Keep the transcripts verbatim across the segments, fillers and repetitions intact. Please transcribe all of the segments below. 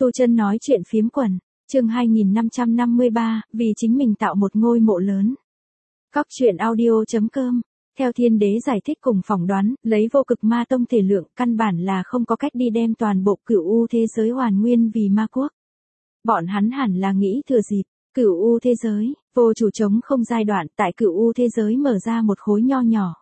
Tu Chân nói chuyện phiếm quần, chương hai nghìn năm trăm năm mươi ba, vì chính mình tạo một ngôi mộ lớn. Góc truyện audio chấm com. Theo Thiên Đế giải thích cùng phỏng đoán, lấy vô cực ma tông thể lượng, căn bản là không có cách đi đem toàn bộ Cửu U thế giới hoàn nguyên vì ma quốc. Bọn hắn hẳn là nghĩ thừa dịp Cửu U thế giới vô chủ trống không giai đoạn, tại Cửu U thế giới mở ra một khối nho nhỏ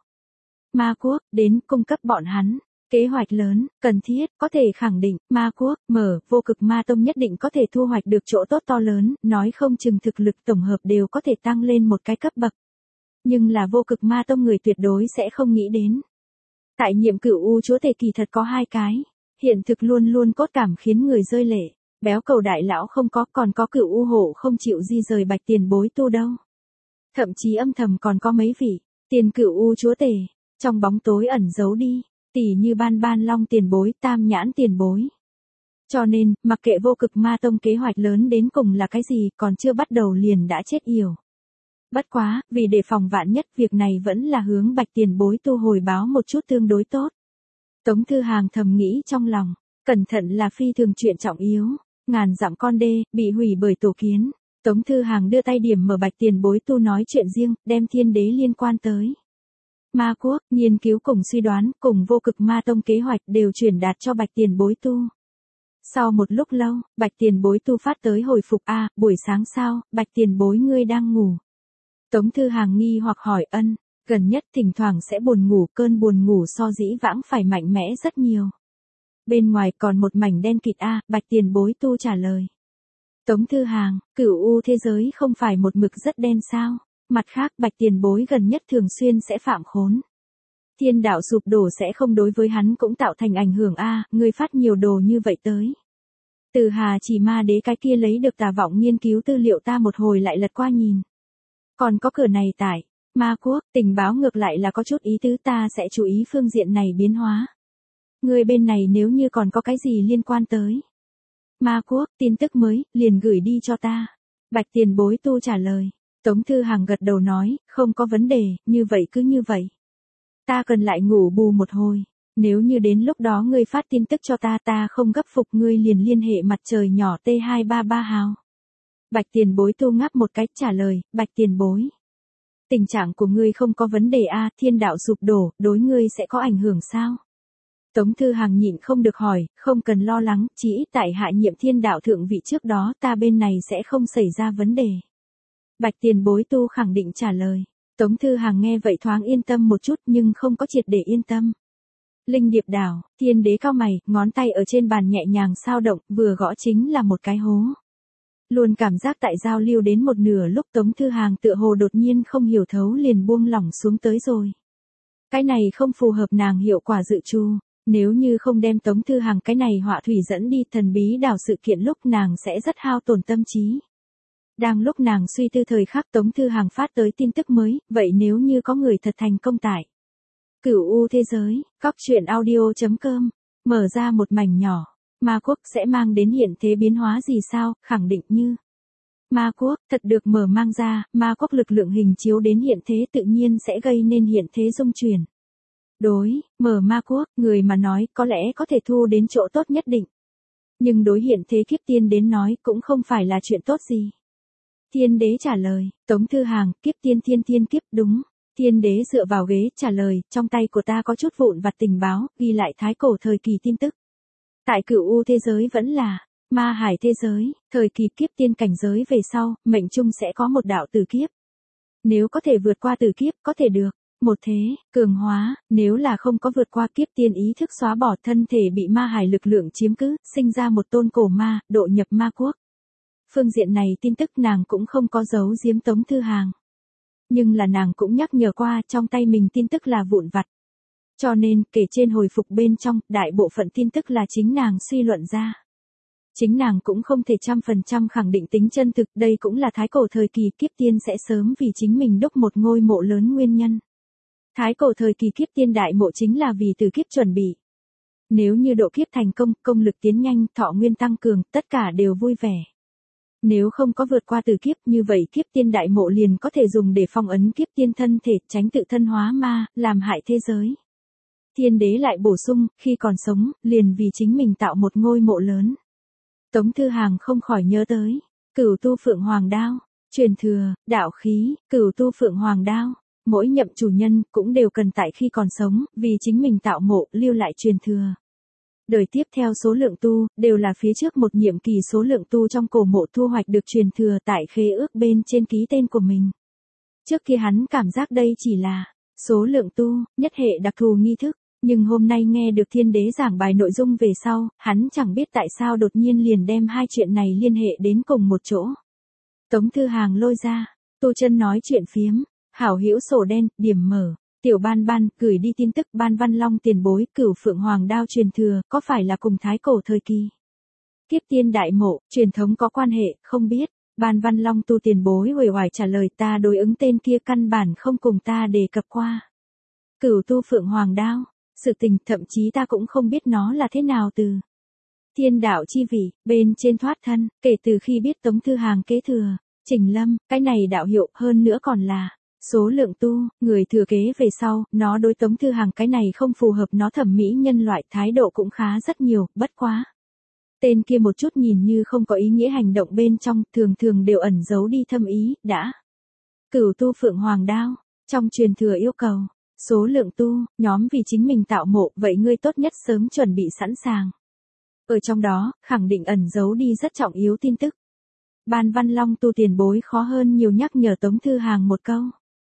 ma quốc đến cung cấp bọn hắn kế hoạch lớn, cần thiết, có thể khẳng định, ma quốc, mở, vô cực ma tông nhất định có thể thu hoạch được chỗ tốt to lớn, nói không chừng thực lực tổng hợp đều có thể tăng lên một cái cấp bậc. Nhưng là vô cực ma tông người tuyệt đối sẽ không nghĩ đến. Tại nhiệm Cửu U chúa tể kỳ thật có hai cái, hiện thực luôn luôn cốt cảm khiến người rơi lệ, béo cầu đại lão không có, còn có Cửu U hộ không chịu di rời bạch tiền bối tu đâu. Thậm chí âm thầm còn có mấy vị, tiền Cửu U chúa tể, trong bóng tối ẩn giấu đi. Tỷ như Ban Ban Long tiền bối, Tam Nhãn tiền bối. Cho nên, mặc kệ vô cực ma tông kế hoạch lớn đến cùng là cái gì, còn chưa bắt đầu liền đã chết yểu. Bất quá, vì đề phòng vạn nhất, việc này vẫn là hướng bạch tiền bối tu hồi báo một chút tương đối tốt. Tống Thư Hàng thầm nghĩ trong lòng, cẩn thận là phi thường chuyện trọng yếu, ngàn dặm con đê, bị hủy bởi tổ kiến. Tống Thư Hàng đưa tay điểm mở bạch tiền bối tu nói chuyện riêng, đem Thiên Đế liên quan tới ma quốc, nghiên cứu cùng suy đoán, cùng vô cực ma tông kế hoạch đều truyền đạt cho bạch tiền bối tu. Sau một lúc lâu, bạch tiền bối tu phát tới hồi phục a à, buổi sáng sao, bạch tiền bối ngươi đang ngủ. Tống Thư Hàng nghi hoặc hỏi ân, gần nhất thỉnh thoảng sẽ buồn ngủ, cơn buồn ngủ so dĩ vãng phải mạnh mẽ rất nhiều. Bên ngoài còn một mảnh đen kịt a à, bạch tiền bối tu trả lời. Tống Thư Hàng, Cửu U thế giới không phải một mực rất đen sao? Mặt khác, bạch tiền bối gần nhất thường xuyên sẽ phạm khốn. Thiên đạo sụp đổ sẽ không đối với hắn cũng tạo thành ảnh hưởng a à, ngươi phát nhiều đồ như vậy tới. Từ Hà Chỉ Ma Đế cái kia lấy được Tà Vọng nghiên cứu tư liệu ta một hồi lại lật qua nhìn. Còn có cửa này tại ma quốc, tình báo ngược lại là có chút ý tứ, ta sẽ chú ý phương diện này biến hóa. Ngươi bên này nếu như còn có cái gì liên quan tới ma quốc, tin tức mới, liền gửi đi cho ta. Bạch tiền bối tu trả lời. Tống Thư Hàng gật đầu nói, không có vấn đề, như vậy cứ như vậy. Ta cần lại ngủ bù một hồi, nếu như đến lúc đó ngươi phát tin tức cho ta, ta không gấp phục ngươi liền liên hệ mặt trời nhỏ T hai ba ba hào. Bạch tiền bối tu ngáp một cách trả lời, bạch tiền bối. Tình trạng của ngươi không có vấn đề a à, thiên đạo sụp đổ, đối ngươi sẽ có ảnh hưởng sao? Tống Thư Hàng nhịn không được hỏi, không cần lo lắng, chỉ ít tại hạ nhiệm thiên đạo thượng vị trước đó ta bên này sẽ không xảy ra vấn đề. Bạch tiền bối tu khẳng định trả lời. Tống Thư Hàng nghe vậy thoáng yên tâm một chút nhưng không có triệt để yên tâm. Linh Điệp Đảo, Thiên Đế cao mày, ngón tay ở trên bàn nhẹ nhàng sao động, vừa gõ chính là một cái hố. Luôn cảm giác tại giao lưu đến một nửa lúc Tống Thư Hàng tựa hồ đột nhiên không hiểu thấu liền buông lỏng xuống tới rồi. Cái này không phù hợp nàng hiệu quả dự trù. Nếu như không đem Tống Thư Hàng cái này họa thủy dẫn đi thần bí đảo sự kiện lúc nàng sẽ rất hao tổn tâm trí. Đang lúc nàng suy tư thời khắc Tống Thư Hàng phát tới tin tức mới, vậy nếu như có người thật thành công tại Cửu U thế giới, góc truyện audio chấm com, mở ra một mảnh nhỏ, ma quốc sẽ mang đến hiện thế biến hóa gì sao, khẳng định như ma quốc thật được mở mang ra, ma quốc lực lượng hình chiếu đến hiện thế tự nhiên sẽ gây nên hiện thế dung chuyển. Đối, mở ma quốc, người mà nói có lẽ có thể thu đến chỗ tốt nhất định. Nhưng đối hiện thế kiếp tiên đến nói cũng không phải là chuyện tốt gì. Thiên Đế trả lời, Tống Thư Hàng, kiếp tiên thiên thiên kiếp đúng. Thiên Đế dựa vào ghế trả lời, trong tay của ta có chút vụn vặt tình báo, ghi lại thái cổ thời kỳ tin tức. Tại Cửu U thế giới vẫn là ma hải thế giới, thời kỳ kiếp tiên cảnh giới về sau, mệnh trung sẽ có một đạo tử kiếp. Nếu có thể vượt qua tử kiếp, có thể được một thế cường hóa, nếu là không có vượt qua kiếp tiên ý thức xóa bỏ thân thể bị ma hải lực lượng chiếm cứ, sinh ra một tôn cổ ma, độ nhập ma quốc. Phương diện này tin tức nàng cũng không có giấu giếm Tống Thư Hàng. Nhưng là nàng cũng nhắc nhở qua trong tay mình tin tức là vụn vặt. Cho nên, kể trên hồi phục bên trong, đại bộ phận tin tức là chính nàng suy luận ra. Chính nàng cũng không thể trăm phần trăm khẳng định tính chân thực, đây cũng là thái cổ thời kỳ kiếp tiên sẽ sớm vì chính mình đúc một ngôi mộ lớn nguyên nhân. Thái cổ thời kỳ kiếp tiên đại mộ chính là vì từ kiếp chuẩn bị. Nếu như độ kiếp thành công, công lực tiến nhanh, thọ nguyên tăng cường, tất cả đều vui vẻ. Nếu không có vượt qua tử kiếp như vậy kiếp tiên đại mộ liền có thể dùng để phong ấn kiếp tiên thân thể, tránh tự thân hóa ma, làm hại thế giới. Thiên Đế lại bổ sung, khi còn sống, liền vì chính mình tạo một ngôi mộ lớn. Tống Thư Hàng không khỏi nhớ tới, Cửu Tu Phượng Hoàng Đao, truyền thừa, đạo khí, Cửu Tu Phượng Hoàng Đao, mỗi nhậm chủ nhân cũng đều cần tại khi còn sống, vì chính mình tạo mộ, lưu lại truyền thừa. Đời tiếp theo số lượng tu, đều là phía trước một nhiệm kỳ số lượng tu trong cổ mộ thu hoạch được truyền thừa tại khế ước bên trên ký tên của mình. Trước kia hắn cảm giác đây chỉ là số lượng tu, nhất hệ đặc thù nghi thức, nhưng hôm nay nghe được thiên đế giảng bài nội dung về sau, hắn chẳng biết tại sao đột nhiên liền đem hai chuyện này liên hệ đến cùng một chỗ. Tống Thư Hàng lôi ra, tu chân nói chuyện phiếm, hảo hữu sổ đen, điểm mở. Tiểu Ban Ban gửi đi tin tức Ban Văn Long tiền bối Cửu Phượng Hoàng Đao truyền thừa, có phải là cùng thái cổ thời kỳ Kiếp Tiên Đại Mộ, truyền thống có quan hệ, không biết. Ban Văn Long tu tiền bối uể oải trả lời ta đối ứng tên kia căn bản không cùng ta đề cập qua. Cửu Tu Phượng Hoàng Đao, sự tình thậm chí ta cũng không biết nó là thế nào từ thiên đạo chi vị, bên trên thoát thân, kể từ khi biết Tống Thư Hàng kế thừa, Trình Lâm, cái này đạo hiệu hơn nữa còn là số lượng tu, người thừa kế về sau, nó đối Tống Thư Hàng cái này không phù hợp nó thẩm mỹ nhân loại thái độ cũng khá rất nhiều, bất quá. Tên kia một chút nhìn như không có ý nghĩa hành động bên trong, thường thường đều ẩn giấu đi thâm ý, đã. Cửu Tu Phượng Hoàng Đao, trong truyền thừa yêu cầu, số lượng tu, nhóm vì chính mình tạo mộ, vậy ngươi tốt nhất sớm chuẩn bị sẵn sàng. Ở trong đó, khẳng định ẩn giấu đi rất trọng yếu tin tức. Ban Văn Long tu tiền bối khó hơn nhiều nhắc nhở Tống Thư Hàng một câu.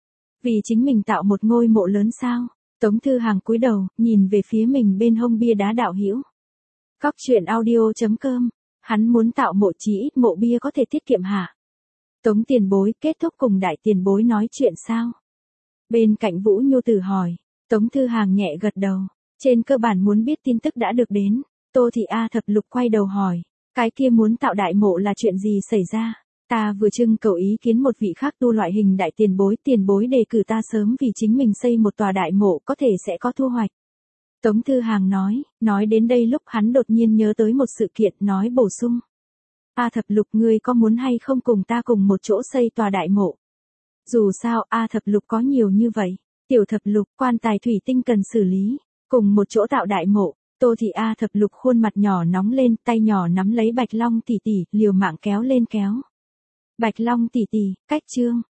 Vì chính mình tạo một ngôi mộ lớn sao? Tống Thư Hàng cúi đầu, nhìn về phía mình bên hông bia đá đạo hữu. Cóc truyện audio chấm com, hắn muốn tạo mộ chí ít mộ bia có thể tiết kiệm hả? Tống tiền bối kết thúc cùng đại tiền bối nói chuyện sao? Bên cạnh Vũ Nhu Tử hỏi, Tống Thư Hàng nhẹ gật đầu, trên cơ bản muốn biết tin tức đã được đến. Tô Thị A Thập Lục quay đầu hỏi, cái kia muốn tạo đại mộ là chuyện gì xảy ra? Ta vừa trưng cầu ý kiến một vị khác tu loại hình đại tiền bối, tiền bối đề cử ta sớm vì chính mình xây một tòa đại mộ có thể sẽ có thu hoạch. Tống Thư Hàng nói, nói đến đây lúc hắn đột nhiên nhớ tới một sự kiện nói bổ sung. A Thập Lục ngươi có muốn hay không cùng ta cùng một chỗ xây tòa đại mộ? Dù sao A Thập Lục có nhiều như vậy, Tiểu Thập Lục quan tài thủy tinh cần xử lý, cùng một chỗ tạo đại mộ. Tô Thị A Thập Lục khuôn mặt nhỏ nóng lên, tay nhỏ nắm lấy Bạch Long tỷ tỷ, liều mạng kéo lên kéo. Bạch Long tỷ tỷ, cách chương.